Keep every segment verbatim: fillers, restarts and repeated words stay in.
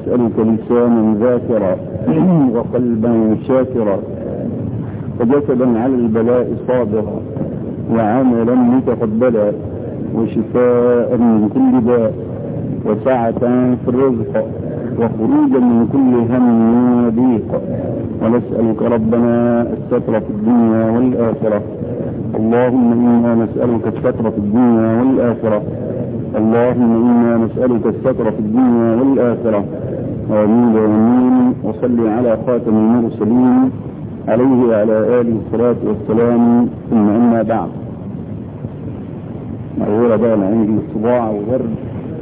ونسألك لسانا ذاكرا وقلبا شاكرا وجسدا على البلاء صابرا وعملا متقبلا وشفاء من كل داء وسعة في الرزق وخروجا من كل هم وضيق. ونسألك ربنا الستر في الدنيا والآخرة. اللهم إنا نسألك الستر في الدنيا والآخرة. اللهم إنا نسألك الستر في الدنيا والآخرة. آمين آمين. وصل على خاتم المرسلين عليه وعلى آله الصلاة والسلام. ثم أما بعد، معذورة بقى عندي الصداع وغرب،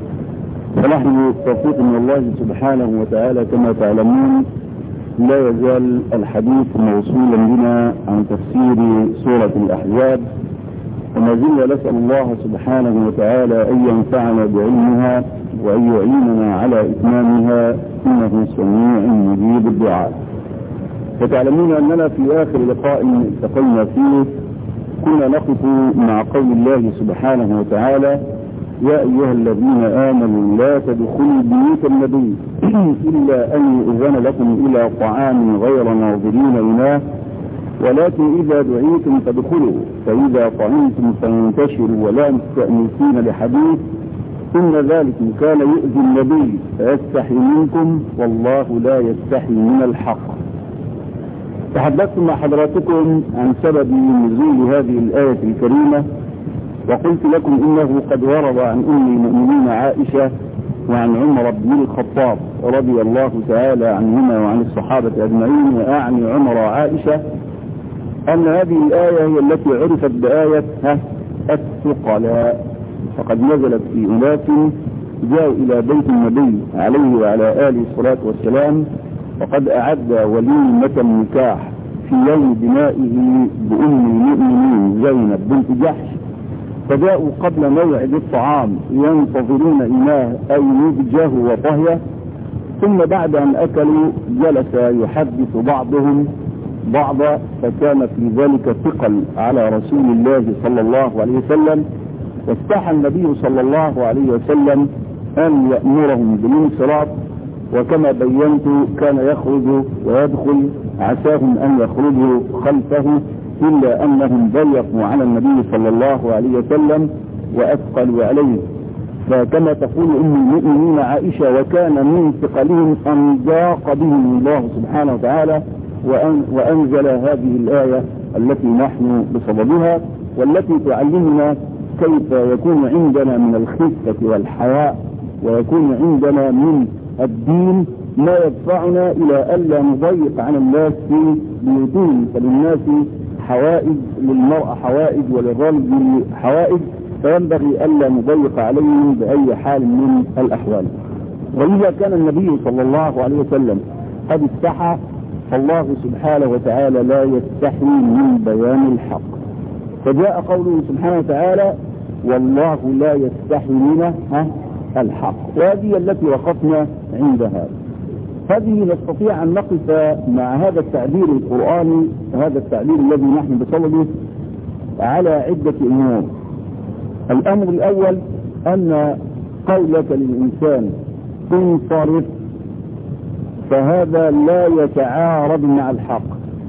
فنحن توفيق من الله سبحانه وتعالى كما تعلمون لا يزال الحديث موصولا بنا عن تفسير سورة الأحزاب، وما زلنا نسأل الله سبحانه وتعالى أن ينفعنا بعلمها وأن يعيننا على إتمامها إنه سميع مجيب الدعاء. فتعلمون أننا في آخر لقاء التقينا فيه كنا نقف مع قول الله سبحانه وتعالى: يا أيها الذين آمنوا لا تدخلوا بيوت النبي إلا أن يؤذن لكم إلى طعام غير ناظرين إناه ولكن إذا دعيتم فادخلوا فإذا طعمتم فانتشروا ولا مستأنسين لحديث إن ذلك كان يؤذي النبي فيستحي منكم والله لا يستحي من الحق. تحدثت مع حضراتكم عن سبب نزول هذه الآية الكريمة، وقلت لكم إنه قد ورد عن أم المؤمنين عائشة وعن عمر بن الخطاب رضي الله تعالى عنهما وعن الصحابة أجمعين، وأعني عمر وعائشة، أن هذه الآية هي التي عرفت بآية الثقلاء، فقد نزلت في أناس جاءوا إلى بيت النبي عليه وعلى آله الصلاة والسلام وقد أعد وليمة النكاح في يوم بنائه بأم المؤمنين زينب بنت جحش، فجاءوا قبل موعد الطعام ينتظرون إناه أي نضجه وطهيه، ثم بعد أن أكلوا جلس يحدث بعضهم بعضا، فكان في ذلك ثقل على رسول الله صلى الله عليه وسلم، واستحى النبي صلى الله عليه وسلم أن يأمرهم بالانصراف، وكما بينت كان يخرج ويدخل عساهم أن يخرجوا خلفه إلا أنهم ضيقوا على النبي صلى الله عليه وسلم وأثقلوا عليه. فكما تقول أم المؤمنين عائشة وكان من ثقلهم أن ضاق بهم الله سبحانه وتعالى وأن وأنزل هذه الآية التي نحن بصددها، والتي تعلمنا كيف يكون عندنا من الخفة والحياء ويكون عندنا من الدين ما يدفعنا إلى ألا نضيق على الناس في بيوتهم، فللناس حوائج، للمرأة حوائج وللرجل حوائج، فينبغي ألا نضيق عليهم بأي حال من الأحوال. وإذا كان النبي صلى الله عليه وسلم قد استحى، فالله سبحانه وتعالى لا يستحي من بيان الحق، فجاء قوله سبحانه وتعالى: والله لا يستحي من الحق. وهذه التي وقفنا عندها. هذه نستطيع أن نقف مع هذا التعبير القرآني، هذا التعبير الذي نحن بصدده، على عدة أمور. الأمر الأول أن قولك للإنسان انصرف فهذا لا يتعارض مع الحق،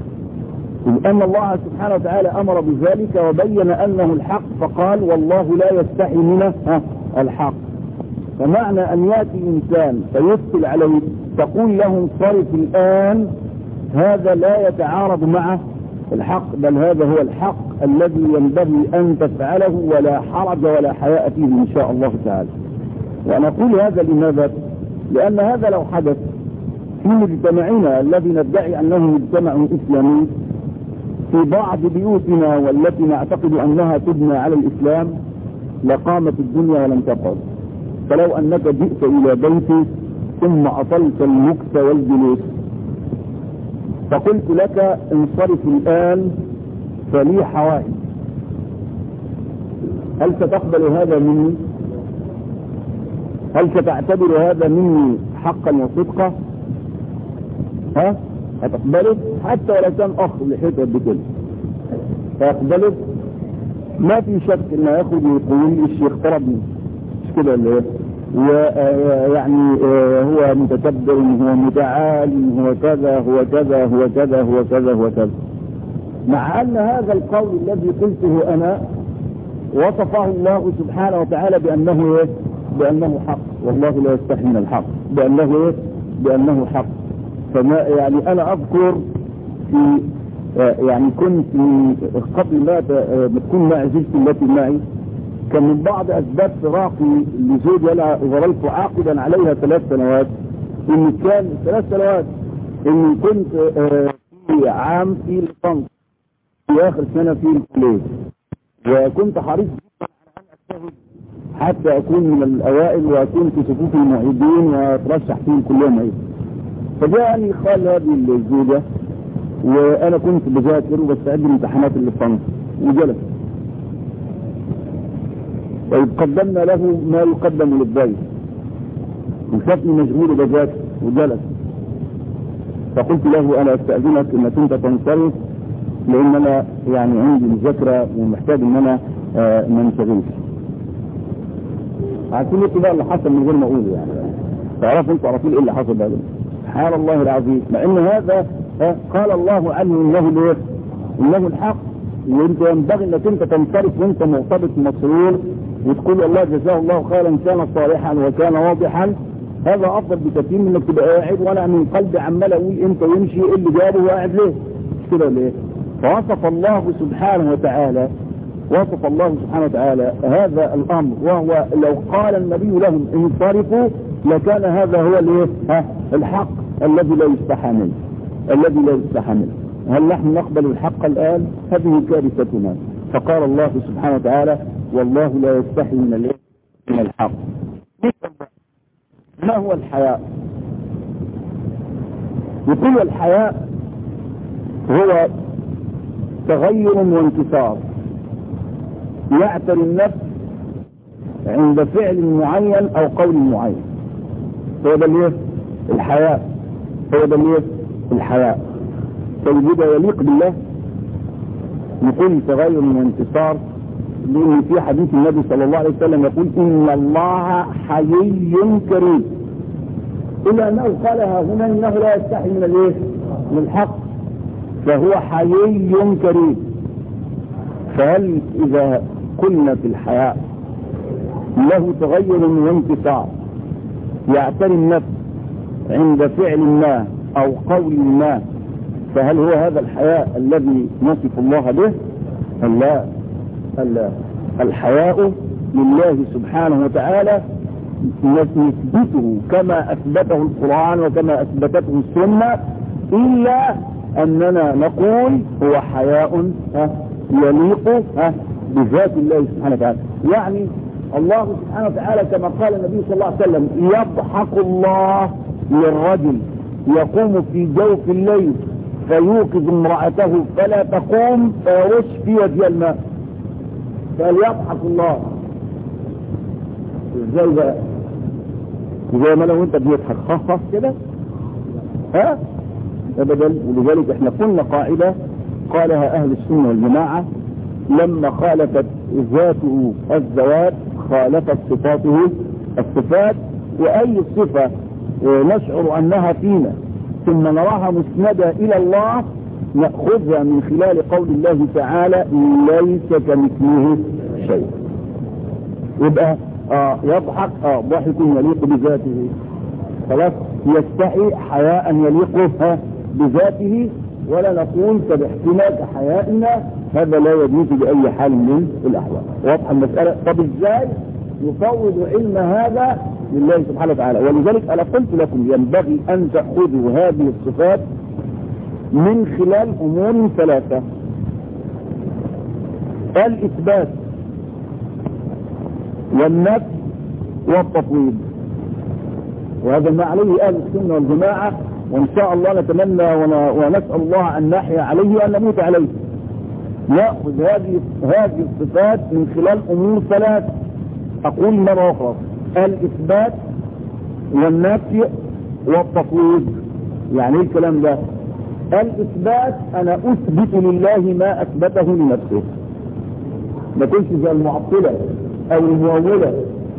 لأن الله سبحانه وتعالى أمر بذلك وبين أنه الحق، فقال: والله لا يستحي من الحق. فمعنى أن يأتي إنسان فيفتل عليه تقول له انصرف الآن، هذا لا يتعارض مع الحق، بل هذا هو الحق الذي ينبغي أن تفعله ولا حرج ولا حياء فيه إن شاء الله تعالى. ونقول هذا لماذا؟ لأن هذا لو حدث في مجتمعنا الذي ندعي أنه مجتمع إسلامي، في بعض بيوتنا والتي نعتقد أنها تبنى على الإسلام، لقامت الدنيا ولم تقعد. فلو أنك جئت إلى بيتي ثم أطلت المكث والجلوس فقلت لك انصرف الآن فلي حوائج، هل ستقبل هذا مني؟ هل ستعتبر هذا مني حقا وصدقا؟ ها؟ هتقبله؟ حتى ولو كان أخ لحيته بكل فيقبله؟ ما في شك إنه ياخذ ويقول الشيخ طربني، مش كده اللي ويعني هو متكبر، هو متعال، هو كذا هو كذا هو كذا هو كذا هو كذا، مع أن هذا القول الذي قلته أنا وصفه الله سبحانه وتعالى بأنه إيه؟ بأنه حق، والله لا يستحي من الحق، بأنه إيه؟ بأنه حق. فما يعني أنا أذكر في يعني كنت قبل ما تكون معي زوجتي التي معي، كان من بعض أسباب فراقي لزوجي أنا ظللت عاقدا عليها ثلاث سنوات، إن كان ثلاث سنوات إني كنت في عام في الصنف في آخر سنة في الكلية، وكنت حريص جدا على أن أجتهد حتى أكون من الأوائل وأكون في صفوف المعيدين وأترشح فيه الكلية معي. فجاءني خال هذه الزوجة وأنا كنت بذاكر وبستعد لامتحانات الصنف، وجلس طيب قدمنا له ما يقدم للضيف، وشافني مشغول بذاكر وجلس، فقلت له أنا أستأذنك إنك أنت تنصرف لأن أنا يعني عندي مذاكرة ومحتاج إن أنا آه ما انشغلش. عارفين إيه بقى اللي حصل من غير ما أقوله يعني، تعرفوا أنتوا عارفين إيه اللي حصل بقى؟ سبحان الله العظيم، مع إن هذا آه قال الله عنه إنه ليه؟ إنه الحق، وأنت ينبغي إنك أنت تنصرف وأنت مرتبط مسرور وتقول الله جزاه الله خيرا كان صالحا وكان واضحا. هذا أفضل بكثير من إنك تبقى قاعد وأنا من قلبي عمال أقول أنت يمشي إيه اللي جابه وقاعد ليه؟ مش كده ليه؟ فوصف الله سبحانه وتعالى وصف الله سبحانه وتعالى هذا الأمر، وهو لو قال النبي لهم انصرفوا لكان هذا هو الايه؟ ها الحق الذي لا يستحى منه، الذي لا يستحى منه. هل نحن نقبل الحق الآن؟ هذه كارثتنا. فقال الله سبحانه وتعالى والله لا يستحي من الايه؟ من الحق. ما هو الحياء؟ يقول الحياء هو تغير وانكسار يعتري النفس عند فعل معين او قول معين، هو ده اللي الحياء، هو ده اللي الحياء. طيب ده يليق بالله؟ يقول تغير وانكسار لان في حديث النبي صلى الله عليه وسلم يقول ان الله حيي كريم، الا انه قالها هنا انه لا يستحي من الايه؟ من الحق، فهو حيي كريم. فهل إذا قلنا في الحياء له تغير وانكسار يعتري النفس عند فعل ما أو قول ما، فهل هو هذا الحياء الذي نصف الله به؟ لا، لا. الحياء لله سبحانه وتعالى نثبته كما أثبته القرآن وكما أثبتته السنة، إلا أننا نقول هو حياء يليق بذات الله سبحانه وتعالى. يعني الله سبحانه وتعالى كما قال النبي صلى الله عليه وسلم يضحك الله للرجل يقوم في جوف الليل فيوقظ امرأته فلا تقوم فيرش في وجه الماء، فليضحك الله. ازاي بقى؟ زي ما لو انت بيضحك خاصة كده ها ابدا. ولذلك احنا قلنا قاعدة قالها اهل السنة والجماعة لما خالفت ذاته الذوات خالفت صفاته الصفات، واي صفة نشعر انها فينا ثم نراها مسندة الى الله نأخذها من خلال قول الله تعالى ليس كمثله شيء. يبقى آه يضحك اه ضحك يليق بذاته، خلاص يستحي حياء يليق بذاته، ولا نقول فباحتمال حيائنا هذا لا يجوز بأي حال من الأحوال. واضحة المسألة؟ طب ازاي يفوض علم هذا لله سبحانه وتعالى؟ ولذلك أنا قلت لكم ينبغي أن تأخذوا هذه الصفات من خلال أمور ثلاثة: الإثبات والنفي والتفويض، وهذا ما عليه أهل السنة والجماعة، وإن شاء الله نتمنى ونسأل الله أن نحيا عليه وأن نموت عليه. نأخذ هذه هذه الصفات من خلال أمور ثلاث. أقول مرة أخرى: الإثبات والنفي والتفويض. يعني إيه الكلام ده؟ الإثبات أنا أثبت لله ما أثبته لنفسه، ما كنتش زي المعطلة أو المؤولة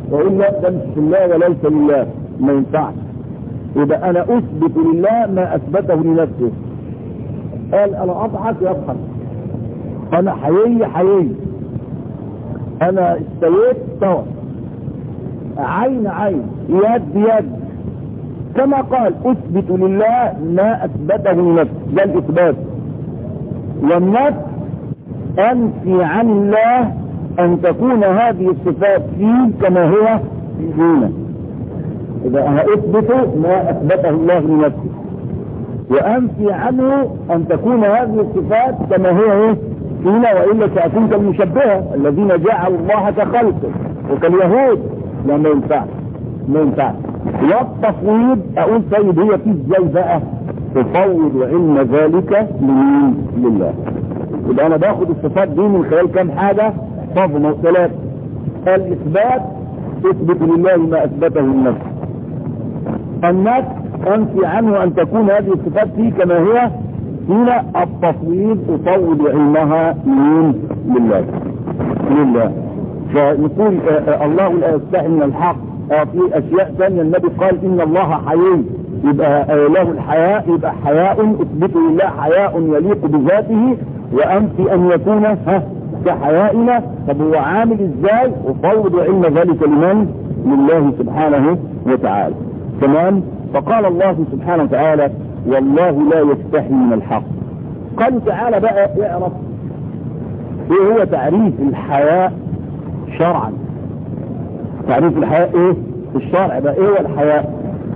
وإلا ده مش لله وليس لله، ما ينفعش. يبقى أنا أثبت لله ما أثبته لنفسه. قال أنا أضحك يضحك، أنا حيي حيي، أنا استويت استوى، عين عين، يد يد، كما قال أثبت لله ما أثبته لنفسه، ده الإثبات. والنفس أنفي عن الله أن تكون هذه الصفات فيه كما هو فينا. إذا أنا أثبت ما أثبته الله لنفسه، وأنفي عنه أن تكون هذه الصفات كما هي فينا، وإلا سأكون كالمشبهة الذين جعلوا الله كخلقه وكاليهود. لا، ما ينفعش ما ينفعش. والتفويض أقول طيب هي في ازاي بقى؟ تفوض علم ذلك لمين؟ لله. يبقى أنا باخد الصفات دي من خلال كم حاجة؟ طب ثلاث. الإثبات اثبت لله ما أثبته لنفسه. النفس أنفي عنه أن تكون هذه الصفات فيه كما هي فينا. التفويض أفوض علمها من لله لله. فنقول الله لا يستحي من الحق. في أشياء ثانية النبي قال إن الله حيي، يبقى له الحياء، يبقى حياء اثبت لله حياء يليق بذاته، وأنفي أن يكون ها كحيائنا. طب هو عامل ازاي؟ وفوض علم ذلك لمن؟ لله سبحانه وتعالى. تمام. فقال الله سبحانه وتعالى والله لا يستحي من الحق. قالوا تعالى بقى اعرف ايه هو تعريف الحياء شرعا. تعريف الحياء ايه في الشرع بقى؟ ايه هو الحياء؟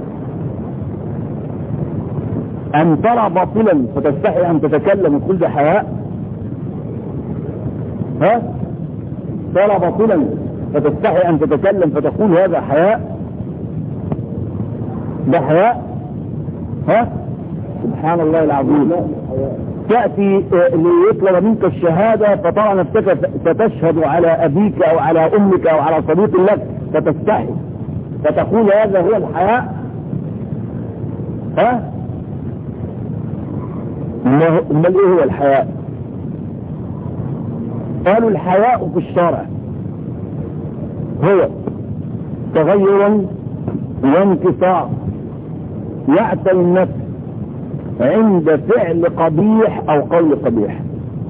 ان ترى باطلا فتستحي ان تتكلم وتقول ده حياء؟ ها؟ ترى باطلا فتستحي ان تتكلم فتقول هذا حياء؟ ده حياء؟ ها؟ سبحان الله العظيم. تأتي ليطلب منك الشهادة فترى نفسك ستشهد على أبيك أو على أمك أو على صديق لك فتستحي فتقول هذا هو الحياء؟ ها؟ امال ايه هو الحياء؟ قالوا الحياء في الشرع هو تغير وانكسار يعتري النفس عند فعل قبيح او قول قبيح.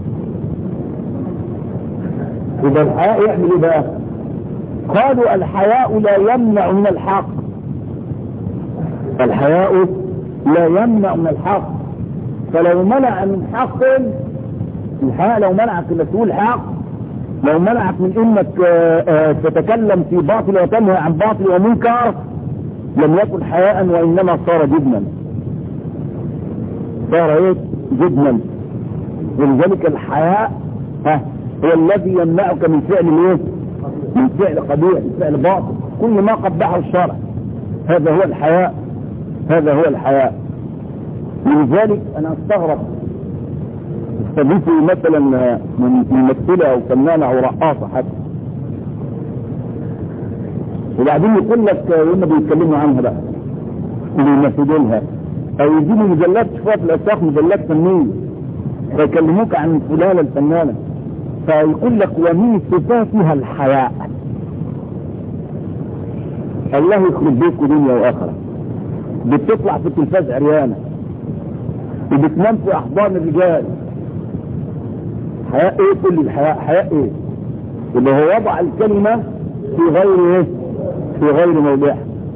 إذا الحياء يعمل ايه بقى؟ قالوا الحياء لا يمنع من الحق. الحياء لا يمنع من الحق. فلو منع من حق، الحياء لو منعك انك تقول حق، لو منعك من انك تتكلم في باطل وتنهى عن باطل ومنكر، لم يكن حياء وانما صار جبنا. صار ايه؟ جبنا. ولذلك الحياء ها هو الذي يمنعك من فعل الايه؟ من فعل قبيح، من فعل باطل، كل ما قبحه الشرع. هذا هو الحياء، هذا هو الحياء. لذلك انا استغرب استضيفوا مثلا من ممثلة او فنانة او رقاصة حتى، وبعدين يقول لك لما بيتكلموا عنها بقى وبيمثلونها او يجيبوا مجلات تشوفها في الاسواق، مجلات فنية، فيكلموك عن فلانة الفنانة، فيقول لك ومن صفاتها الحياء. الله يخرب بيتكم دنيا واخرة. بتطلع في التلفاز عريانة وبتنام في احضان الرجال. حياء ايه؟ كل الحياء حياء ايه؟ اللي هو وضع الكلمة في غير ايه؟ في غير موضعها.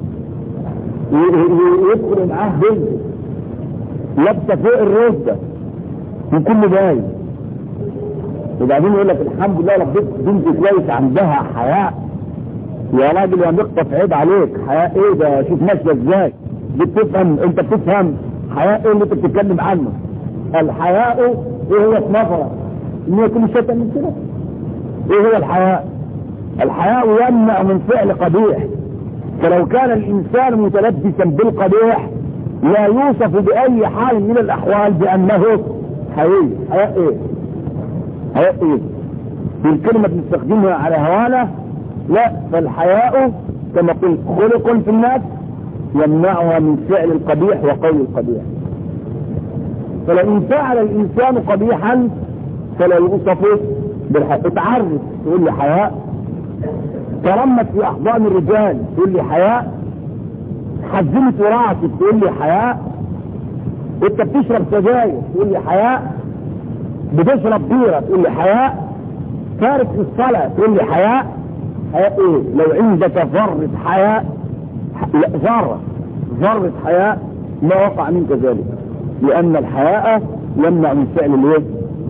يدخل معاه بنت لابسه فوق الرزة من كل باين، وبعدين يقول لك الحمد لله ربيت بنت كويس عندها حياء. يا راجل يا مقطف عيب عليك، حياء ايه ده؟ شوف ماشيه ازاي. دي بتفهم، انت بتفهم حياء ايه اللي انت بتتكلم عنه؟ الحياء ايه هو؟ في نظرك ان يكون شيء من كده. ايه هو الحياء؟ الحياء يمنع من فعل قبيح. فلو كان الانسان متلبسا بالقبيح لا يوصف باي حال من الاحوال بانه حيي. حياء ايه؟ حياء ايه؟ في الكلمة بنستخدمها على هوانا؟ لا، فالحياء كما قلت خلق في الناس يمنعها من فعل القبيح وقول القبيح. فلو فعل الانسان قبيحا فلا يوصف بالحياء. اتعرف تقول لي حياء، ترمت في احضان الرجال تقول لي حياء، حزمت راسك تقول لي حياء، انت بتشرب سجاير تقول لي حياء، بتشرب بيره تقول لي حياء، تارك الصلاه تقول لي حياء. حياء ايه؟ لو عندك ذره حياء، لا ذره ذره حياء ما وقع منك ذلك، لان الحياء يمنع من فعل الايه؟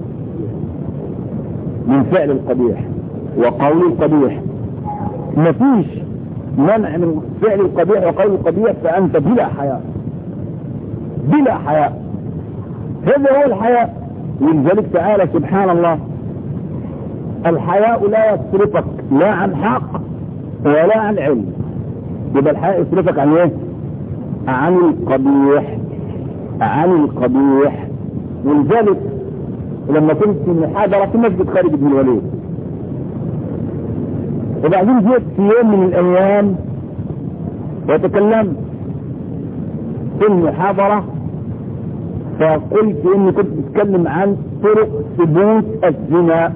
من فعل القبيح وقول القبيح. مفيش منع من فعل القبيح وقول القبيح، فانت بلا حياء بلا حياء. هذا هو الحياء. ولذلك تعالى سبحان الله الحياء لا يصرفك لا عن حق ولا عن علم. يبقى الحياء يصرفك عن ايه؟ عن القبيح عن القبيح. ولذلك لما كنت في المحاضرة في مسجد خالد بن الوليد، وبعدين جيت في يوم من الايام وتكلمت في المحاضرة، فقلت اني كنت بتكلم عن طرق ثبوت الزنا.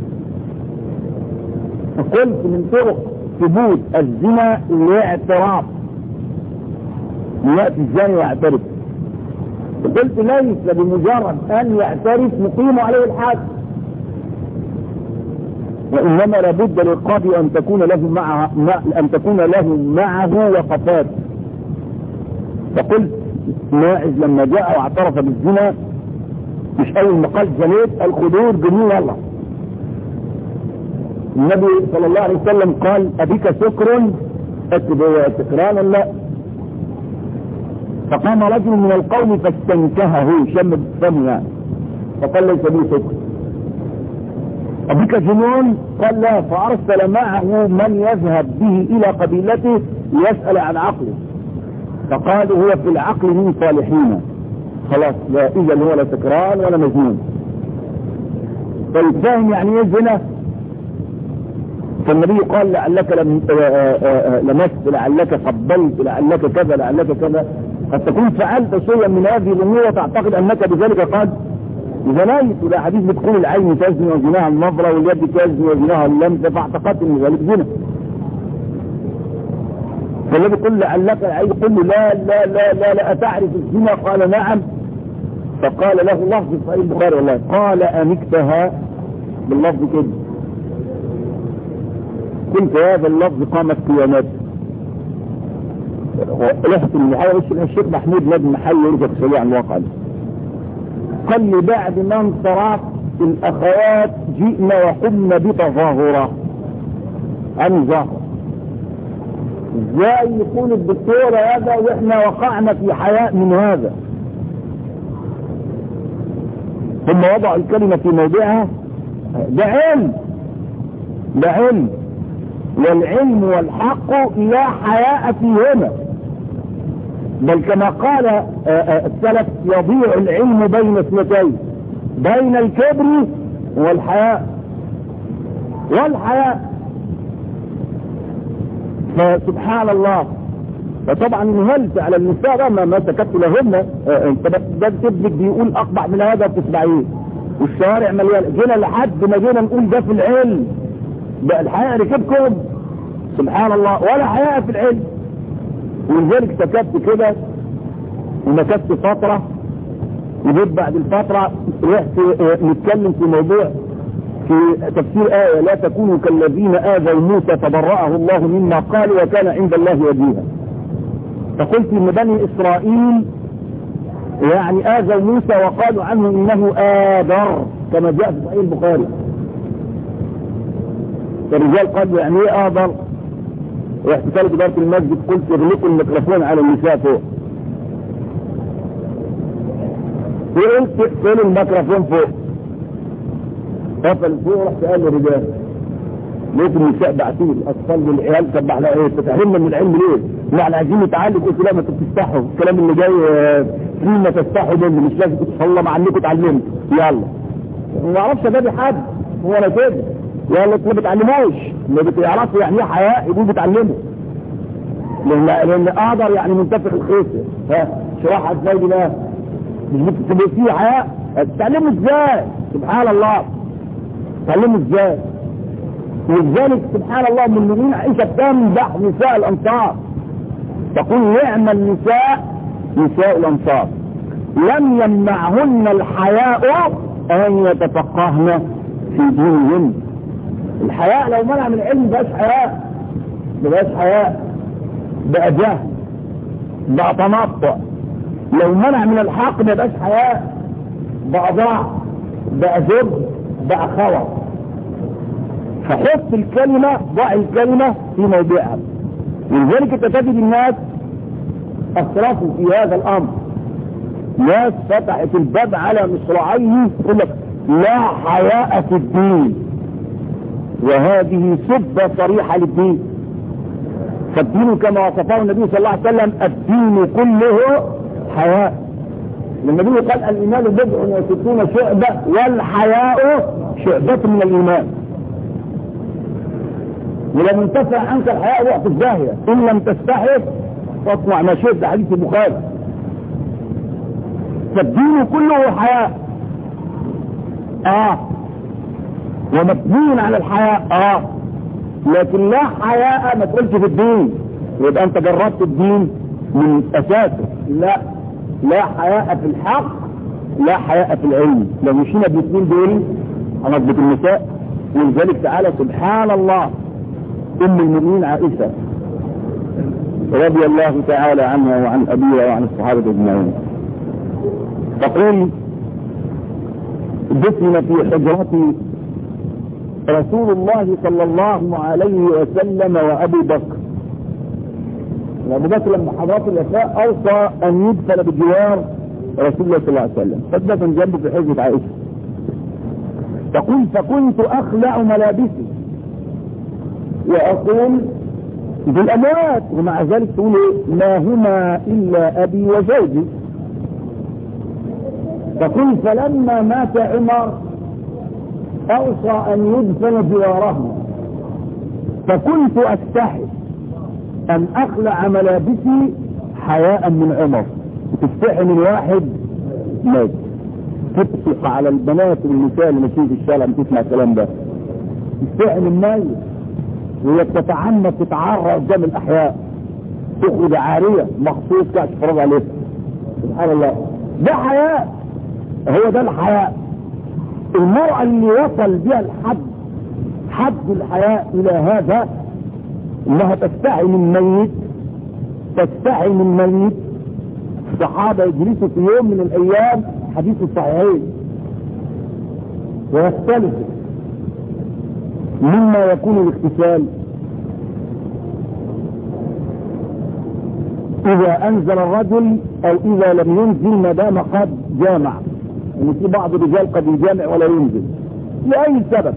فقلت من طرق ثبوت الزنا الاعتراف، يأتي الزاني ويعترف. فقلت ليس بمجرد ان يعترف نقيم عليه الحد، وانما لابد للقاضي ان تكون له معه ان تكون له معه وقفات. فقلت ماعز لما جاء واعترف بالزنا مش اول ما قال زنيت الخدور جميل يلا. النبي صلى الله عليه وسلم قال ابيك سكر؟ اكتب هو سكران ولا لا؟ فقام رجل من القوم فاستنكهه شم فمه يعني، فقال ليس بي سكر. ابيك جنون؟ قال لا. فارسل معه من يذهب به الى قبيلته ليسأل عن عقله، فقال هو في العقل من صالحين. خلاص لا اذا هو لا سكران ولا مجنون. طيب فاهم يعني ايه زنا؟ فالنبي قال لعلك لم لمست، لعلك قبلت، لعلك كذا، لعلك كذا. قد تكون فعلت شيئا من هذه الامور وتعتقد انك بذلك قد زنيت. ولا حديث بتكون العين تزني وزناها النظره واليد تزني وزناها اللمس، فاعتقدت ان ذلك زنا. فالذي يقول لعلك العين يقول له لا لا لا لا لا أتعرف الزنا؟ قال نعم. فقال له لفظ في صحيح البخاري والله قال أنكتها باللفظ كده. قلت هذا اللفظ قامت قيامات. رحت المحايا الشيخ محمود نادي محي يرجع تسويه عن الواقع ده. قال لي بعد ما انصرف الأخوات جئنا وقمنا بتظاهرة عن ظاهر. ازاي يكون الدكتور هذا واحنا وقعنا في حياء من هذا؟ ثم وضع الكلمة في موضعها. ده علم ده علم والعلم والحق لا حياء فيهما، بل كما قال السلف يضيع العلم بين اثنتين، بين الكبر والحياء والحياء. فسبحان الله. فطبعا انهلت على النساء ما ما سكت لهن. انت ده ابنك بيقول اقبح من هذا بتسمعيه والشوارع مليانه. جينا لحد ما جينا نقول ده في العلم، ده الحياء ركبكم سبحان الله، ولا حياء في العلم. ولذلك سكت كده ومكثت فتره، وجيت بعد الفتره رحت نتكلم في موضوع في تفسير آية لا تكونوا كالذين آذوا موسى فبرأه الله مما قالوا وكان عند الله وجيها. فقلت ان بني إسرائيل يعني آذوا موسى وقالوا عنه انه آذر كما جاء في صحيح البخاري. الرجال قالوا يعني ايه آذر؟ رحت ثالث إدارة المسجد قلت اغلقوا الميكروفون على النساء فوق. وقلت فين الميكروفون فوق؟ قفل فوق. رحت قال للرجال لقيت النساء بعتوا الاطفال والعيال تبع لها ايه تتعلمنا من العلم ليه؟ لا احنا عايزين نتعلم. قلت لا ما تستحوا الكلام اللي جاي فيه ما تستحوا منه، مش لازم تصلوا مع انكم اتعلمتوا. يلا ما اعرفش ده حد هو انا كده. يلا ما بتعلموش ما بتعرفوا يعني ايه حياء يقولوا بتعلموا، لان لان اقدر يعني منتفخ الخيسه. ها شرحها ازاي دي بقى؟ مش بتبقى فيه حياء؟ تتعلموا ازاي؟ سبحان الله. تعلموا ازاي؟ ولذلك سبحان الله من المؤمنين عائشة تمدح نساء الأنصار تقول نعم النساء نساء الأنصار لم يمنعهن الحياء أن يتفقهن في دينهن. الحياء لو منع من العلم مبقاش حياء، مبقاش حياء، بقى جهل، بقى تنطع. لو منع من الحق مبقاش حياء، بقى ضعف، بقى زب، بقى خوف. فحط الكلمة، ضع الكلمة في موضعها. ولذلك انت تجد الناس اسرفوا في هذا الامر، ناس فتحت الباب على مصراعيه يقول لك لا حياء في الدين، وهذه سبة صريحة للدين. فالدين كما وصفه النبي صلى الله عليه وسلم الدين كله حياء. النبي قال الايمان بضع وستون شعبة والحياء شعبة من الايمان. ولم ينتفع عنك الحياء وقت الزاهية ان لم تستحي فاصنع ما شئت، ده حديث البخاري. فالدين كله حياء اه ومبني على الحياء اه لكن لا حياء ما تقولش في الدين يبقى انت جربت الدين من اساسه. لا لا حياء في الحق، لا حياء في العلم. لو مشينا بالاثنين دول هنضبط النساء. ولذلك تعالى سبحان الله ام المؤمنين عائشة رضي الله تعالى عنها وعن ابيها وعن الصحابة اجمعين تقول دفن في حجرتي رسول الله صلى الله عليه وسلم وابو بكر. ابو بكر لما حضرت الوفاة اوصى ان يدفن بجوار رسول الله صلى الله عليه وسلم، فدفن جنبه في حجرة عائشة. تقول فكنت اخلع ملابسي واقول بالاموات، ومع ذلك تقول ما هما الا ابي وزوجي. تقول فلما مات عمر اوصى ان يدفن جواره، فكنت استحي ان اخلع ملابسي حياء من عمر. تستحي من واحد مات، تطفق على البنات والنساء اللي ماشيين في الشارع بتسمع الكلام ده، تستحي من ميت وهي بتتعمد تتعرى قدام الاحياء، تخرج عاريه مخصوص كده تتفرج عليها. سبحان الله، ده حياء، هو ده الحياء. المرأة اللي وصل بها الحد حد الحياء الى هذا انها تستحي من ميت، تستحي من ميت. الصحابة يجلسوا في يوم من الايام حديث الصحيحين ويختلفوا مما يكون الاغتسال. اذا انزل الرجل او اذا لم ينزل ما دام قد جامع، يعني في بعض الرجال قد يجامع ولا ينزل لأي سبب،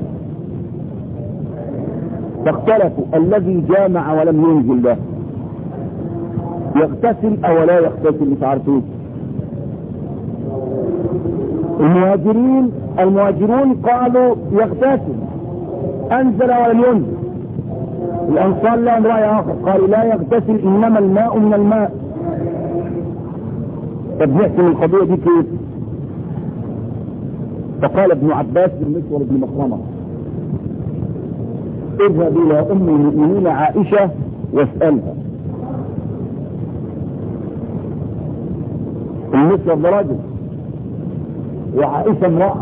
فاختلفوا الذي جامع ولم ينزل ده يغتسل او لا يغتسل. مش عارفين. المهاجرين المهاجرون قالوا يغتسل انزل ولم ينزل. الانصار لهم رأي اخر قالوا لا يغتسل انما الماء من الماء. طب نحكم القضية دي كيف؟ فقال ابن عباس للمسور بن مخرمة اذهب الى ام المؤمنين عائشة واسألها. المسور ده رجل وعائشة امرأة،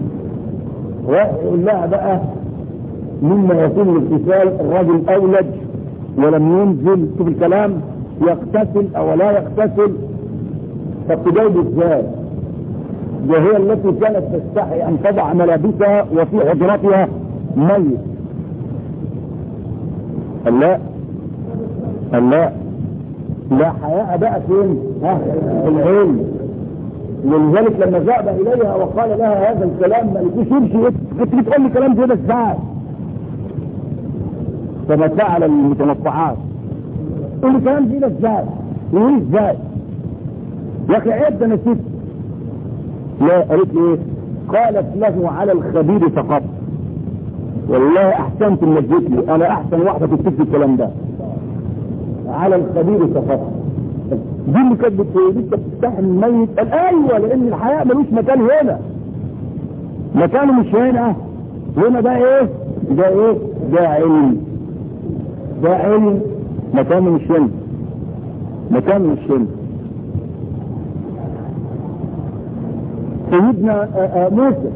ويقول لها بقى مما يكون الاغتسال الرجل اولج ولم ينزل. شوف الكلام، يغتسل او لا يغتسل. فبتجاوب ازاي؟ ده هي التي كانت تستحي ان تضع ملابسها وفي حجرتها ميت. قال لا قال لا لا حياء بقى فين؟ ها العلم. ولذلك لما ذهب اليها وقال لها هذا الكلام ما لكيش يمشي، كنت بتقول لي كلام كده ازاي؟ فما فعل المتنطعات تقول لي كلام كده ازاي؟ يقول ازاي؟ يا اخي عيب ده نسيت. لا قالت لي ايه؟ قالت له على الخبير فقط. والله احسنت انك جيت لي، انا احسن واحده تكتب الكلام ده. على الخبير فقط. دي اللي كانت لسه بتستحي من الميت. قال ايوه، لان الحياء ملوش مكان هنا، مكانه مش هنا، هنا ده ايه؟ ده ايه؟ ده علم، ده علم مكان من الشمس، مكان من الشمس. سيدنا موسى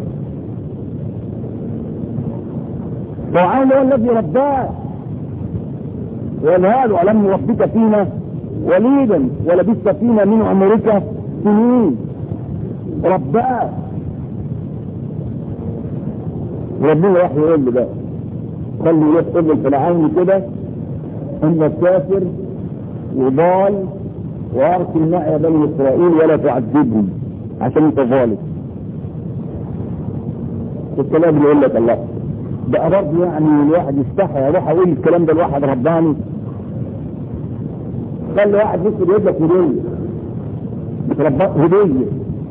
فرعون هو الذي رباه وقال ولم نربك فينا وليدا ولبثت فينا من عمرك سنين. رباه. ربنا راح يقول له بقى خلي يروح يقول للفرعون كده انك كافر وضال وارسل معي بني اسرائيل ولا تعذبهم عشان انت ظالم. الكلام اللي يقول لك الله ده برضه يعني الواحد يستحي اروح اقول الكلام ده لواحد رباني. خلي واحد يكتب يجيب لك هديه هديه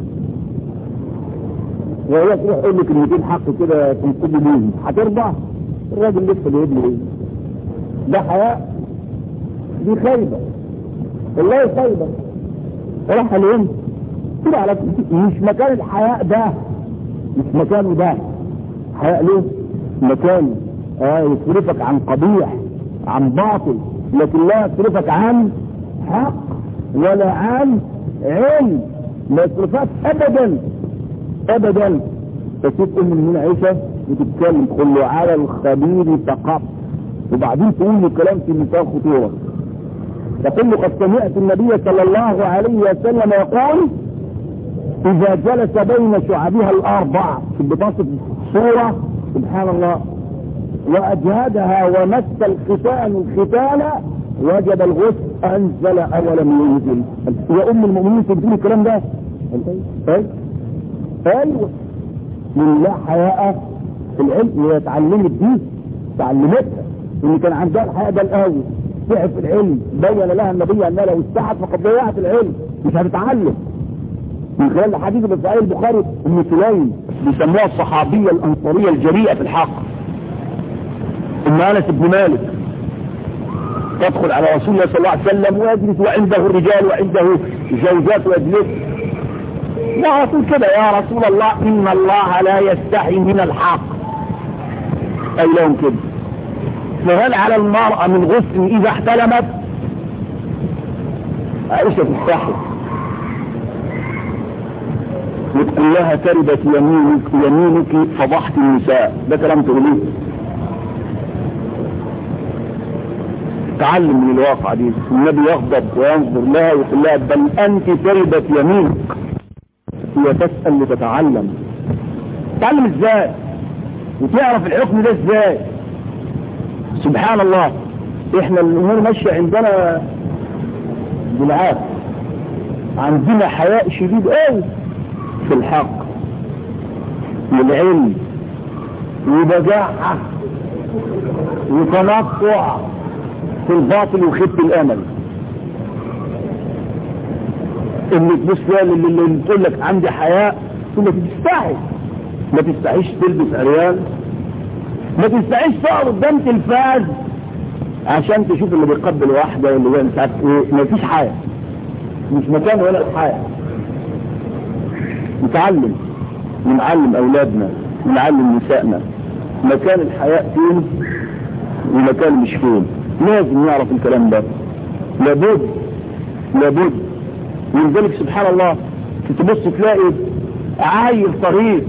وهي تروح تقول لك كلمتين حق كده تنقضي بيهم هترضى؟ الراجل لسه بيقول لي ايه؟ ده حياء، دي خيبه والله خيبه. راح اليوم كده على مش مكان الحياء ده، مش مكانه ده. حياء ليه؟ مكان اه يصرفك عن قبيح عن باطل، لكن لا يصرفك عن حق ولا عن علم، ما يصرفك ابدا ابدا. فشوف ام من عيشه وتتكلم تقول له على الخبير تقف، وبعدين تقول له كلام في منتهى الخطوره. تقول له قد سمعت النبي صلى الله عليه وسلم يقول اذا جلس بين شعبها الاربع في بتصف صوره سبحان الله واجهدها ومس الختان الختان وجب الغسل انزل اولم ينزل. يا ام المؤمنين تقول الكلام ده؟ ايوه ايوه من لا حياء في العلم. هي اتعلمت دي تعلمتها ان كان عندها الحياء ده الاول تعب في العلم. بين لها النبي انها لو استحت فقد ضيعت العلم مش هتتعلم. من خلال الحديث في صحيح البخاري ام سليم بيسموها الصحابيه الانصاريه الجريئه في الحق ام انس بن مالك تدخل على رسول الله صلى الله عليه وسلم ويجلس وعنده الرجال وعنده زوجات ويجلس وعطل كده يا رسول الله ان الله لا يستحي من الحق. اي لهم كده. فهل على المرأة من غسل اذا احتلمت؟ عائشة تستحي وتقول لها تربت يمينك يمينك فضحت النساء. ده كلام تقوليه. تعلم من الواقع دي. النبي يغضب وينظر لها ويقول لها بل انت تربت يمينك. هي تسأل لتتعلم. تعلم ازاي وتعرف الحكم ده ازاي؟ سبحان الله. احنا الامور ماشيه عندنا بالعكس. عندنا حياء شديد قوي في الحق والعلم وبجاحة وتنطع في الباطل وخيبة الامل. اللي تبص اللي تقول لك عندي حياء تقول لك تستحي. ما تستحيش تلبس عريان، ما تستحيش تقعد قدام تلفاز عشان تشوف اللي بيقبل واحده واللي مش عارف ايه. ما فيش حياء، مش مكان ولا حياء. نتعلم ونعلم اولادنا ونعلم نسائنا مكان الحياء فين ومكان مش فين. لازم نعرف الكلام ده. لابد لابد. ولذلك سبحان الله تبص تلاقي عايل طريق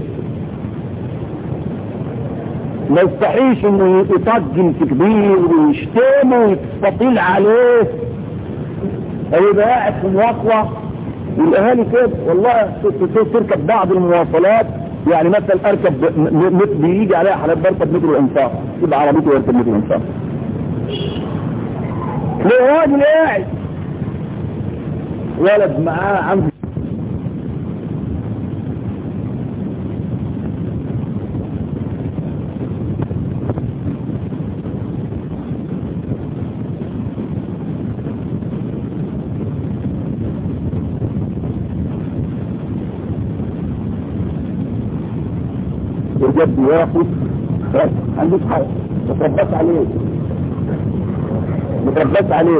ما يستحيش انه يطجن في كبير ويشتمه ويتفطيل عليه او يبقى قاعد في مواصله. والاهالي كده والله تركب بعض المواصلات يعني مثلا اركب بيجي عليها حالات بركب مترو الانفاق يبقى عربيته ويركب مترو الانفاق. ليه راجل قاعد ولد معاه عنده بجد ياخد عندك حاجة متربص عليه متربص عليه.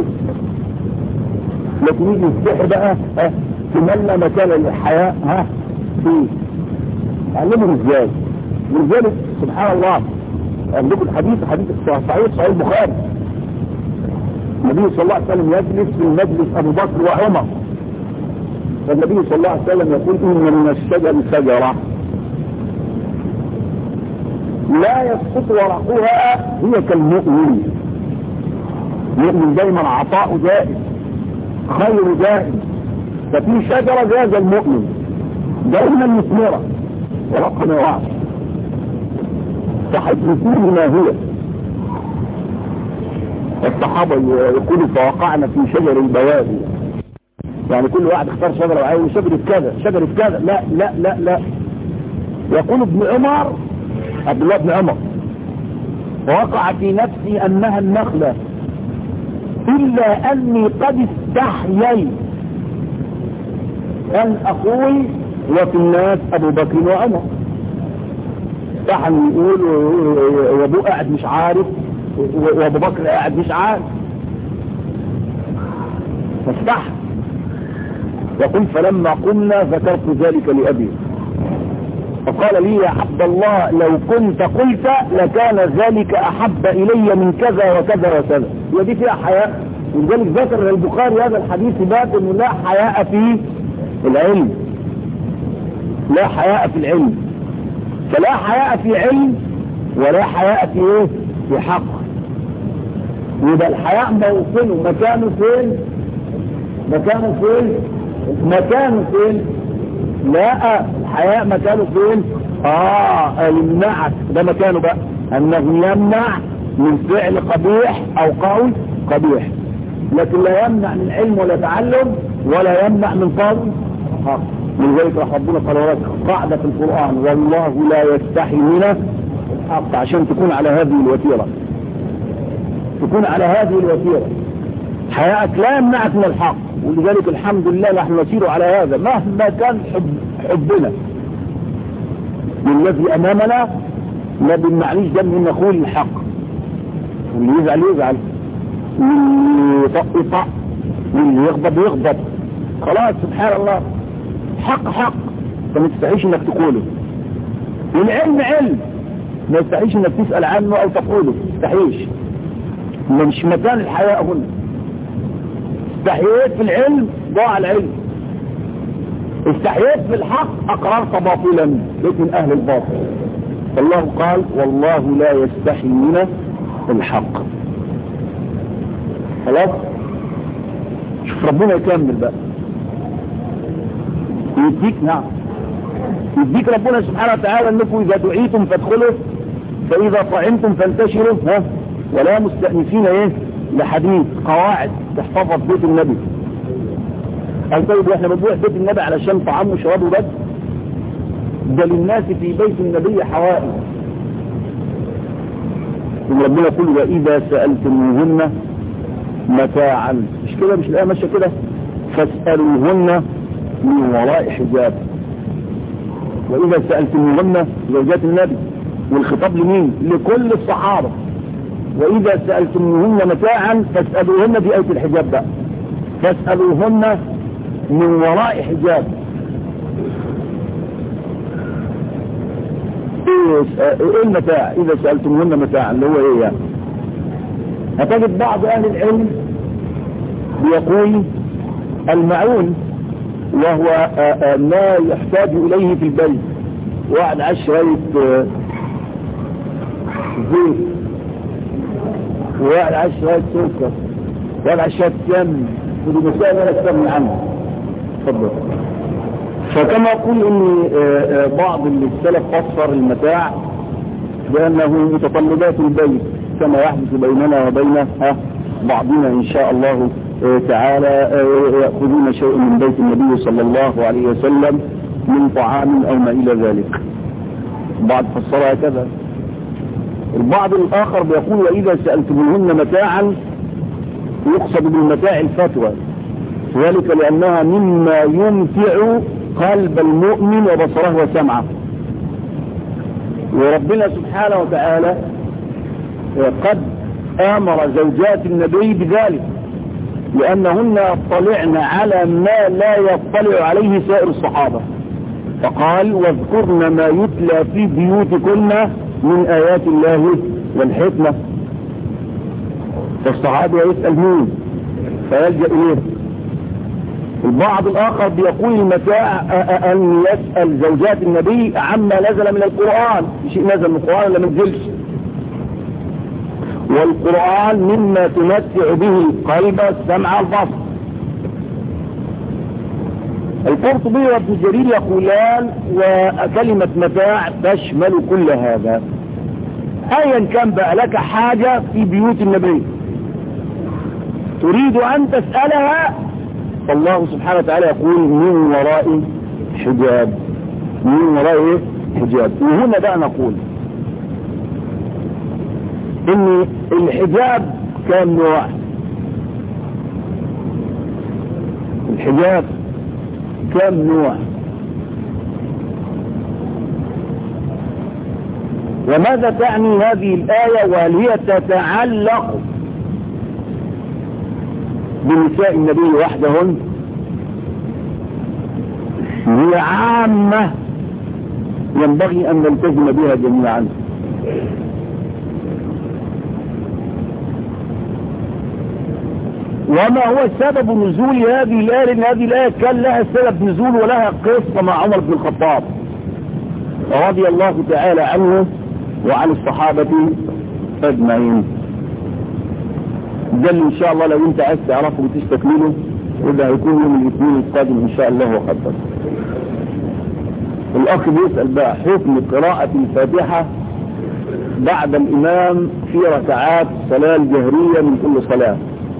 لكن يجي السحر بقى ها تملى مكان الحياة ها فيه. علمهم ازاي. ولذلك سبحان الله عندكم الحديث حديث صحيح صحيح البخاري، النبي صلى الله عليه وسلم يجلس في مجلس ابو بكر وعمر، فالنبي صلى الله عليه وسلم يقول ان من الشجر شجره لا يسقط ورقها هي كالمؤمن، المؤمن دايما عطاء دائم خير دائم، ففي شجره زي المؤمن دائما مثمره ورقها ما يقعش تحت رسول ما هي. الصحابه يقولوا فوقعنا في شجر البوادي، يعني كل واحد اختار شجره وعايز شجره كذا شجره كذا، لا لا لا لا. يقول ابن عمر عبد الله بن عمر وقع في نفسي انها النخله الا اني قد استحييت ان اقول وفي الناس ابو بكر وعمر. صحن يقول وابوه قاعد مش عارف وابو بكر قاعد مش عارف، فاستحى. يقول فلما قمنا ذكرت ذلك لأبي فقال لي يا عبد الله لو كنت قلت لكان ذلك أحب إلي من كذا وكذا وكذا. ودي فيها حياء، ولذلك ذكر البخاري هذا الحديث باب انه لا حياء في العلم، لا حياء في العلم، فلا حياء في علم ولا حياء في ايه في حق. يبقى الحياء موطنه مكانه فين؟ مكانه فين؟ مكانه فين؟ لا الحياء مكانه فين؟ اه يمنعك، ده مكانه بقى انه يمنع من فعل قبيح او قول قبيح، لكن لا يمنع من علم ولا تعلم ولا يمنع من قول حق. من ذلك ربنا قال لك قاعدة في القرآن والله لا يستحي من الحق، عشان تكون على هذه الوتيرة، تكون على هذه الوتيرة. حياتك لا يمنعك من الحق، ولذلك الحمد لله نحن نسير على هذا مهما كان حب حبنا للذي امامنا، ما بنمعنيش ده من نقول الحق، واللي يزعل يزعل واللي يطق يطق واللي يغضب يغضب، خلاص سبحان الله. حق حق فما تستحيش انك تقوله، والعلم علم ما تستحيش انك تسأل عنه او تقوله، ما تستحيش، مش مكان الحياء هنا. استحييت في العلم ضاع العلم، استحييت في الحق اقررت باطلا ليس من اهل الباطل. فالله قال والله لا يستحي من الحق. خلاص شوف ربنا يكمل بقى يديك، نعم يديك ربنا سبحانه وتعالى انكم اذا دعيتم فادخلوا فاذا طعمتم فانتشروا ها ولا مستأنسين ايه لحديث، قواعد تحفظها في بيت النبي. قال طيب احنا بنروح بيت النبي علشان طعام وشراب وبس؟ ده للناس في بيت النبي حوائج. ربنا يقول واذا سألتموهن متاعا، مش كده؟ مش الآية ماشية كده؟ فاسألوهن من وراء حجاب. واذا سألتموهن زوجات النبي، والخطاب لمين؟ لكل الصحابة. واذا سألتموهن متاعا فاسألوهن في آية الحجاب بقى، فاسألوهن من وراء حجاب. ايه المتاع؟ اذا سألتموهن متاعا اللي هو ايه يعني؟ هتجد بعض اهل العلم بيقول المعون وهو ما يحتاج اليه في البيت، واحد عاش شوية زيت، وواحد عاش شوية سكر، وواحد عاش شوية سمن، ودي مسائل ولا تستغني عنها. اتفضل. فكما يقول ان بعض السلف فسر المتاع بانه متطلبات البيت كما يحدث بيننا وبين بعضنا ان شاء الله تعالى، يأخذون شيء من بيت النبي صلى الله عليه وسلم من طعام او ما الى ذلك. بعض فسرها كذا. البعض الاخر بيقول واذا سألتموهن متاعا يقصد بالمتاع الفتوى، ذلك لانها مما يمتع قلب المؤمن وبصره وسمعه. وربنا سبحانه وتعالى قد امر زوجات النبي بذلك لانهن يطلعن على ما لا يطلع عليه سائر الصحابة، فقال واذكرن ما يتلى في بيوتكن من ايات الله والحكمة. فالصحابي يسأل مين فيلجأ إليه. البعض الآخر بيقول المتاع أن يسأل زوجات النبي عما نزل من القرآن، شيء نزل من القرآن ولا منزلش، والقرآن مما تمتع به القلب السمع البصر. القرطبي وابن جرير يقولان وكلمة متاع تشمل كل هذا. ايا كان بقى لك حاجة في بيوت النبي تريد ان تسألها، فالله سبحانه وتعالى يقول من وراء حجاب، من وراء حجاب. وهنا بقى نقول ان الحجاب كام نوع. الحجاب كام نوع وماذا تعني هذه الآية، وهل هي تتعلق بنساء النبي وحدهن، هي عامة ينبغي أن نلتزم بها جميعا. وما هو سبب نزول هذه الآية؟ لأن هذه الآية كان لها سبب نزول ولها قصة مع عمر بن الخطاب رضي الله تعالى عنه وعن الصحابة أجمعين. ده اللي إن شاء الله لو أنت عايز تعرفه وتستكمله وده هيكون يوم الاثنين القادم إن شاء الله وقدر. الأخ بيسأل بقى حكم قراءة الفاتحة بعد الإمام في ركعات الصلاة الجهرية من كل صلاة.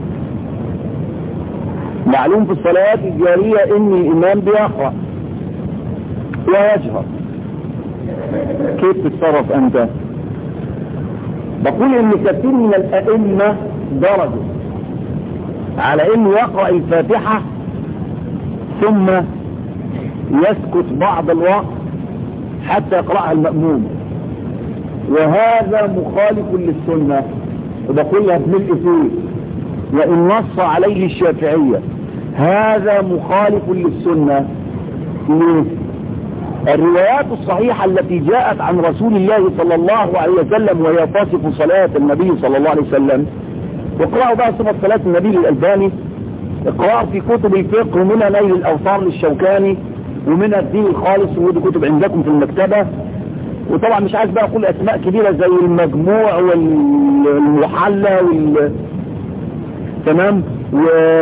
معلوم في الصلاة الجهرية ان الامام بيقرأ ويجهر، كيف تتصرف انت؟ بقول ان كثير من الائمة درجوا على انه يقرأ الفاتحة ثم يسكت بعض الوقت حتى يقرأها المأموم، وهذا مخالف للسنة. وبقول لها بملء فيه وإن نص عليه الشافعية هذا مخالف للسنة. ليه؟ الروايات الصحيحة التي جاءت عن رسول الله صلى الله عليه وسلم وهي تصف صلاة النبي صلى الله عليه وسلم، واقرأوا بقى صفة صلاة النبي للألباني، اقرأوا في كتب الفقه ومنها نيل الأوطار للشوكاني ومنها الدين الخالص، ودي كتب عندكم في المكتبة. وطبعا مش عايز بقى اقول اسماء كبيرة زي المجموع والمحلى وال تمام و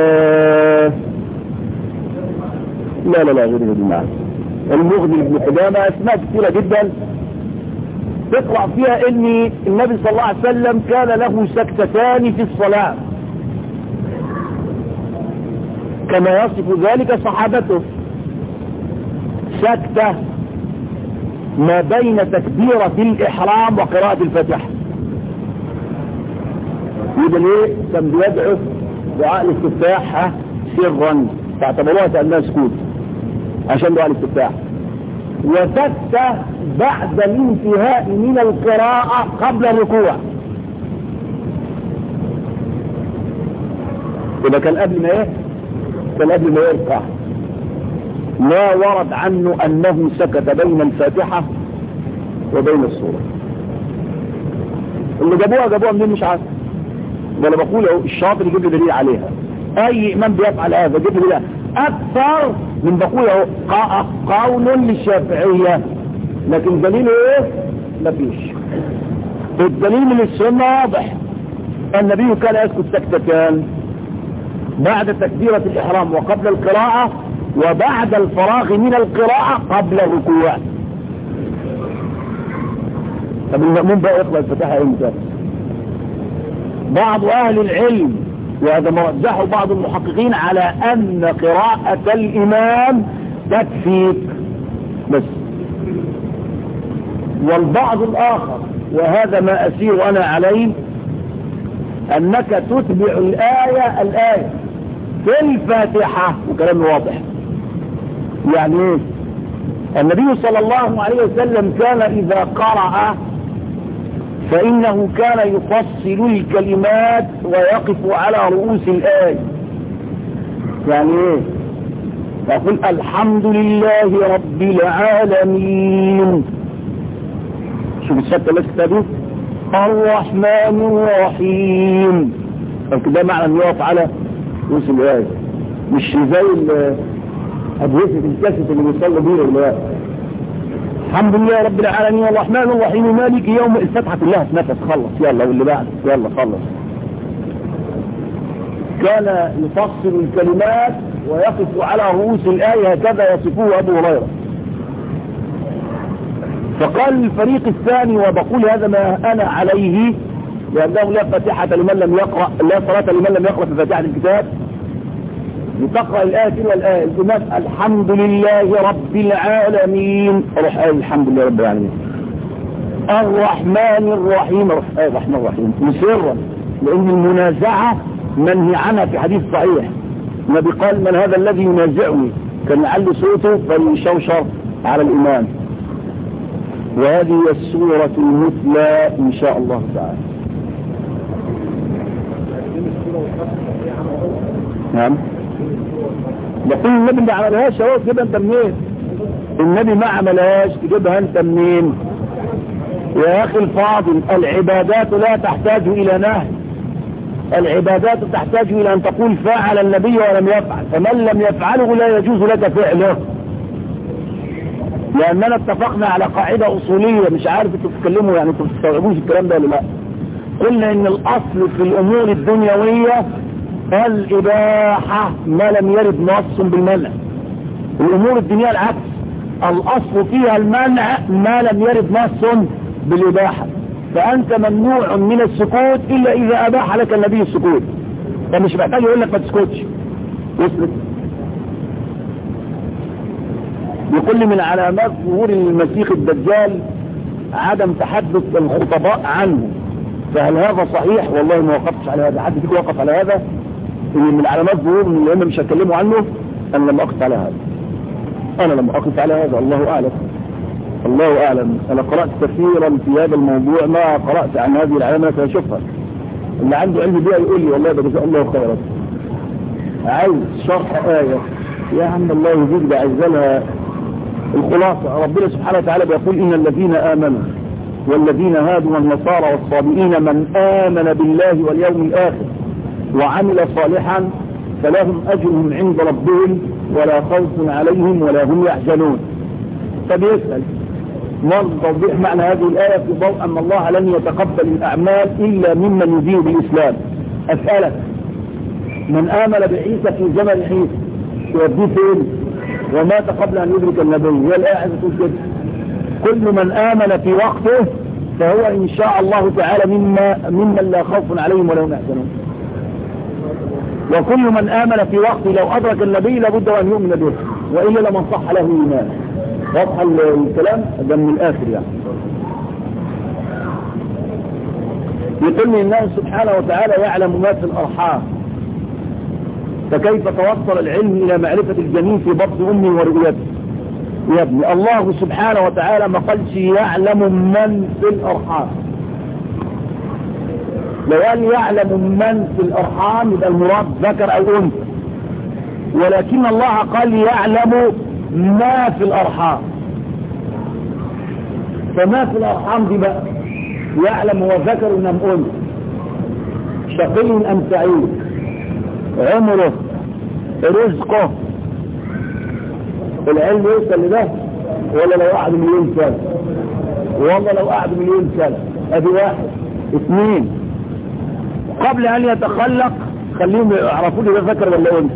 لا لا لا غير هذه معنا المغني لابن قدامة، اسماء كثيرة جدا تقرأ فيها ان النبي صلى الله عليه وسلم كان له سكتتان في الصلاة كما يصف ذلك صحابته، سكتة ما بين تكبيرة الإحرام وقراءة الفاتحة. وده ليه كان بيدعو دعاء الاستفتاح سرا فاعتبروها كأنها سكوت عشان دعاء الاستفتاح، وسكتة بعد الانتهاء من القراءة قبل الركوع. يبقى كان قبل ما ايه؟ كان قبل ما يركع. لا ورد عنه انه سكت بين الفاتحة وبين السورة. اللي جابوها جابوها منين مش عارف، وانا بقول اهو الشاطر يجيب لي دليل عليها. اي امام بيفعل هذا يجيب لي دليل اكثر من بقول اهو قول للشافعية، لكن دليل ايه؟ مفيش. الدليل من السنة واضح، النبي كان يسكت سكتتان بعد تكبيرة الاحرام وقبل القراءة وبعد الفراغ من القراءة قبل الركوع. طب المأموم بقى يقرأ الفاتحة امتى؟ بعض اهل العلم وهذا مرجحه بعض المحققين على ان قراءة الامام تكفيك بس، والبعض الاخر وهذا ما اسير انا عليه انك تتبع الآية الآية في الفاتحة، وكلام واضح. يعني ايه؟ النبي صلى الله عليه وسلم كان اذا قرأ فإنه كان يفصل الكلمات ويقف على رؤوس الآية. يعني ايه؟ يقول الحمد لله رب العالمين. شوف السبت اللي استدوا الرحمن الرحيم. ده معنى ان يقف على رؤوس الآية، مش زي أجهزة الكاسة اللي بيصلوا بيها دلوقتي. الحمد لله رب العالمين الرحمن الرحيم مالك يوم الفتحة كلها في نفس خلص يلا واللي بعد يلا خلص. كان يفصل الكلمات ويقف على رؤوس الآية هكذا يصفه أبو هريرة. فقال الفريق الثاني وبقول هذا ما أنا عليه لأنه لا فاتحة لمن لم يقرأ، لا صلاة لمن لم يقرأ في فاتحة الكتاب. لتقرأ الآية تلو الآية الإمام الحمد لله رب العالمين روح آية الحمد لله رب العالمين. الرحمن الرحيم روح آية الرحمن الرحيم مسرا، لأن المنازعة منهي عنها في حديث صحيح. النبي قال من هذا الذي ينازعني، كان يعلي صوته فيشوشر على الإمام. وهذه السورة المثلى إن شاء الله تعالى. نعم لكن النبي ما عملهاش اهو تجيبها انت منين؟ النبي ما عملهاش تجيبها انت منين؟ يا اخي الفاضل العبادات لا تحتاج الى نهي، العبادات تحتاج الى ان تقول فعل النبي ولم يفعل، فمن لم يفعله لا يجوز لك فعله. لاننا اتفقنا على قاعدة اصولية، مش عارف انتوا بتتكلموا يعني انتوا بتستوعبوش الكلام ده ولا لا. قلنا ان الاصل في الامور الدنيوية الاباحة ما لم يرد نص بالمنع. الامور الدنيا العكس، الاصل فيها المنع ما لم يرد نص بالاباحة. فانت ممنوع من السكوت الا اذا اباح لك النبي السكوت، فمش محتاج يقول لك ما تسكتش. وصلت؟ بكل من علامات ظهور المسيح الدجال عدم تحدث الخطباء عنه. فهل هذا صحيح؟ والله ما وقفتش على هذا. حد فيكم وقف على هذا؟ ان من علامات ظهور من اللي هم مش هتكلموا عنه. انا لم اقف على هذا، انا لم اقف على هذا. الله اعلم، الله اعلم. انا قرأت كثيرا في هذا الموضوع، ما قرأت عن هذه العلامات واشوفها. اللي عنده علم بيها يقول لي والله ده جزاء الله خيرا. عايز شرح آية يا عم الله يزيد بعزلها. الخلاصة ربنا سبحانه وتعالى بيقول إن الذين آمنوا والذين هادوا والنصارى والصابئين من آمن بالله واليوم الآخر وعمل صالحا فلهم أجرهم عند ربهم ولا خوف عليهم ولا هم يحزنون. فبيسأل ما توضيح معنى هذه الآية في ضوء أن الله لن يتقبل الأعمال إلا ممن يدين بالإسلام. أسألك من آمن بعيسى في زمن عيسى يوديه فين؟ ومات قبل أن يدرك النبي. هي الآية عايزة تقول كده كل من آمن في وقته فهو إن شاء الله تعالى مما ممن لا خوف عليهم ولا هم يحزنون. وكل من آمن في وقته لو أدرك النبي لابد أن يؤمن به وإلا لمن صح له إيمان. واضح الكلام ده من الآخر يعني. يقول لي الله سبحانه وتعالى يعلم ما في الأرحام، فكيف توصل العلم إلى معرفة الجنين في بطن أمه ورؤيته؟ يا ابني الله سبحانه وتعالى ما قالش يعلم من في الأرحام. لو قال يعلم من في الأرحام يبقى المراد ذكر أو أنثى، ولكن الله قال يعلم ما في الأرحام. فما في الأرحام دي بقى يعلم هو ذكر أم أنثى، شقي أم سعيد، عمره، رزقه. العلم يوصل لده ولا لو قعد مليون سنة؟ والله لو قعد مليون سنة. ادي واحد. اثنين قبل ان يتخلق خليهم يعرفوا لي ده ذكر ولا انثى.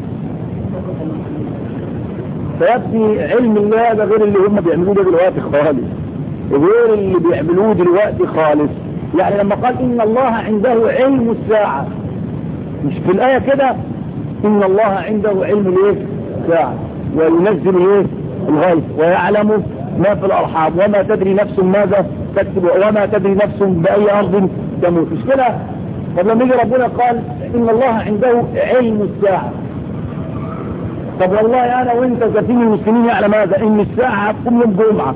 فيبني علم الله ده غير اللي هم بيعملوه ده دلوقتي خالص، غير اللي بيعملوه دلوقتي خالص. يعني لما قال ان الله عنده علم الساعة، مش في الآية كده ان الله عنده علم الايه الساعة وينزل ايه الغيث ويعلم ما في الارحام وما تدري نفس ماذا تكتب وما تدري نفس باي ارض تموت. مش كده؟ طب لما يجي ربنا قال ان الله عنده علم الساعة، طب والله انا وانت كثير من المسلمين يعلم ماذا؟ ان الساعة هتقوم يوم جمعة.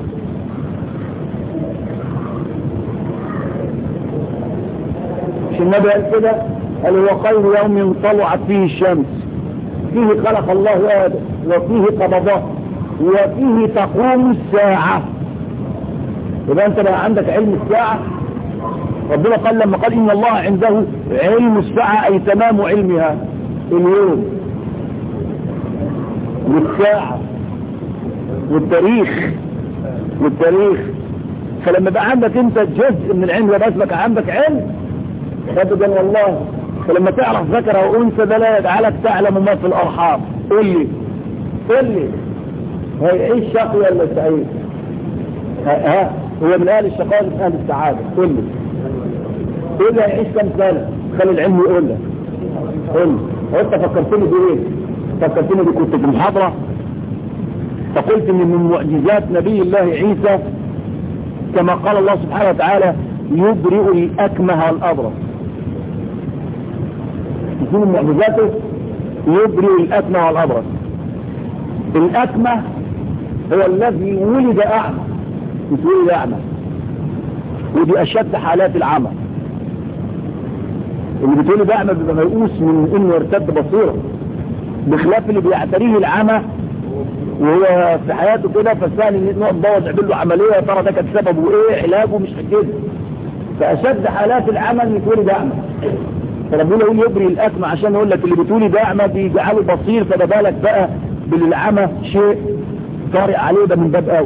مش النبي قال كده؟ قال هو خير يوم طلعت فيه الشمس، فيه خلق الله آدم وفيه قبضه وفيه تقوم الساعة. يبقى انت بقى عندك علم الساعة ربنا قال لما قال إن الله عنده علم الساعة أي تمام علمها، اليوم والساعة والتاريخ والتاريخ. فلما بقى عندك انت جزء من العلم بس بقى عندك علم ابدا والله. فلما تعرف ذكر او انثى ده لا يجعلك تعلم ما في الارحام. قل لي قل لي هيعيش شقي ولا سعيد؟ ها, ها هو من اهل الشقاء من اهل السعاده؟ قل لي قل لي هيعيش كم سنه؟ خلي العلم يقول لك. قل لي وانت فكرتني بايه؟ فكرتني بي كنت في المحاضره فقلت ان من معجزات نبي الله عيسى كما قال الله سبحانه وتعالى يبرئ الأكمه والأبرص. من معجزاته يبرئ الأكمه والأبرص. الأكمه هو الذي ولد أعمى، مش ولد أعمى، ودي أشد حالات العمى. اللي بتولد أعمى بيبقى ميؤوس من إنه يرتد بصيره، بخلاف اللي بيعتريه العمى وهو في حياته كده فسهل ان نقعد ندور نعمل له عمليه يا ترى ده كان سببه ايه، علاجه مش كده. فاشد حالات العمى ان يتولد اعمى. فربنا يقول يبري الاكمه عشان يقول لك اللي بتولد اعمى بيجعله بصير، فده بالك بقى بالعمى شيء طارئ عليه ده من باب اولى.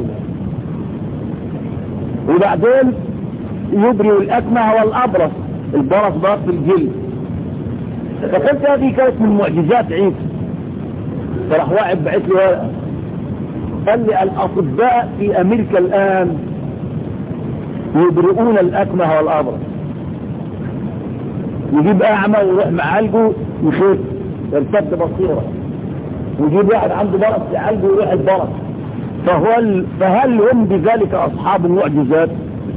وبعدين يبري الاكمه والابرص، البرص بقى في الجلد. فقلت هذه كانت من معجزات عيسى. فراح واحد بعت لي ورقه قال لي الأطباء في أمريكا الآن يبرئون الأكمه والأبرص. يجيب أعمى ويروح معالجه يخف يرتد بصيره، ويجيب واحد عنده برص يعالجه ويروح البرص. فهل, فهل هم بذلك أصحاب المعجزات؟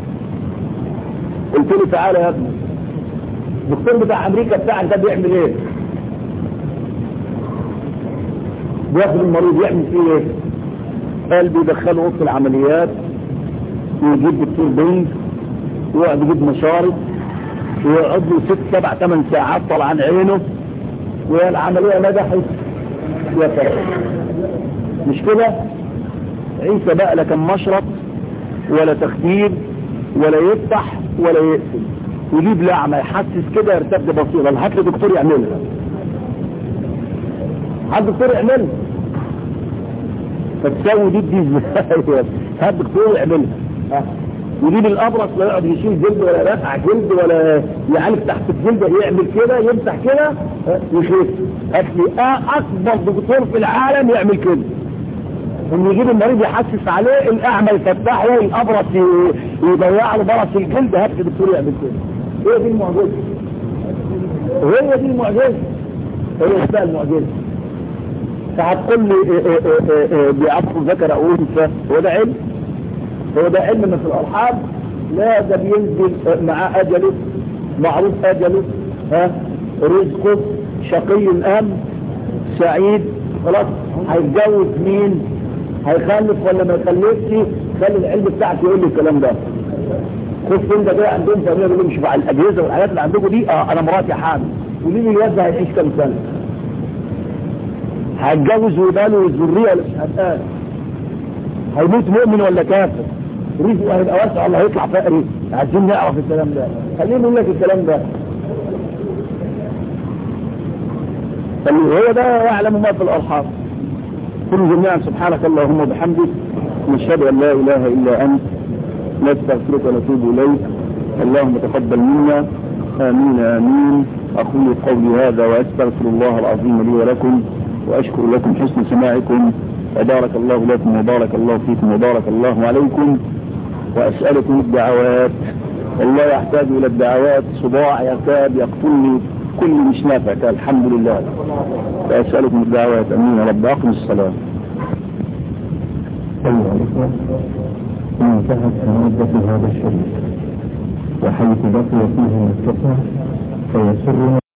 قلت له تعالى يا ابني الدكتور بتاع أمريكا بتاعك ده بيعمل ايه؟ بياخد المريض يعمل فيه ايه؟ قال بيدخله وسط العمليات ويجيب دكتور بنج ويقعد يجيب مشارط ويقعد له ست سبع ثمان ساعات طلعان عينه والعمليه نجحت يا فرق. مش كده؟ عيسى بقى لا كان مشرط ولا تخدير ولا يفتح ولا يقفل، يجيب لعمه يحسس كده يرتد بصيره. هات له دكتور يعملها، هات دكتور يعملها. فتساوي دي دي ازاي؟ هات دكتور يعملها. يجيب الابرص لا يقعد يشيل جلد ولا يرفع جلد ولا يعالج تحت الجلد، يعمل كده يمسح كده يخف. هات لي اكبر دكتور في العالم يعمل كده، انه يجيب المريض يحسس عليه، الاعمى يفتحه، الابرص يضيع له برص الجلد. هات لي دكتور يعمل كده. هي دي المعجزه، هي دي المعجزه، هي اسمها المعجزه. فهتقول لي بيعطوا ذكر او انثى، هو ده علم؟ هو ده علم من في الارحام؟ لا، ده بينزل مع اجله، معروف اجله، ها رزقه، شقي ام سعيد، خلاص هيتجوز مين، هيخلف ولا ما يخلفش. خلي العلم بتاعك يقول لي الكلام ده. خد انت كده عندهم فاميليا بيقولوا مش على الاجهزه والحاجات اللي عندكم دي. اه انا مراتي حامل، قولي لي الواد ده هيعيش كام سنه؟ هيتجوز ويبقى له ذريه ولا مش هتقال؟ هيموت مؤمن ولا كافر؟ رزقه هيبقى واسع ولا هيطلع فقري؟ عايزين نعرف الكلام ده. خليني اقول لك الكلام ده. هو ده يعلم ما في الارحام. كل جميعا سبحانك اللهم وبحمدك نشهد ان لا اله الا انت نستغفرك ونتوب اليك. اللهم تقبل منا. امين امين. اقول قولي هذا واستغفر الله العظيم لي ولكم، واشكر لكم حسن سماعكم، وبارك الله لكم وبارك الله فيكم وبارك الله عليكم. واسالكم الدعوات، والله يحتاج الى الدعوات، صداع يكاد يقتلني كل مش نافع. الحمد لله. فاسالكم الدعوات. امين يا رب. اقم الصلاه. انتهت مدة هذا الشريط، وحيث بقي فيه المستقى فيسرنا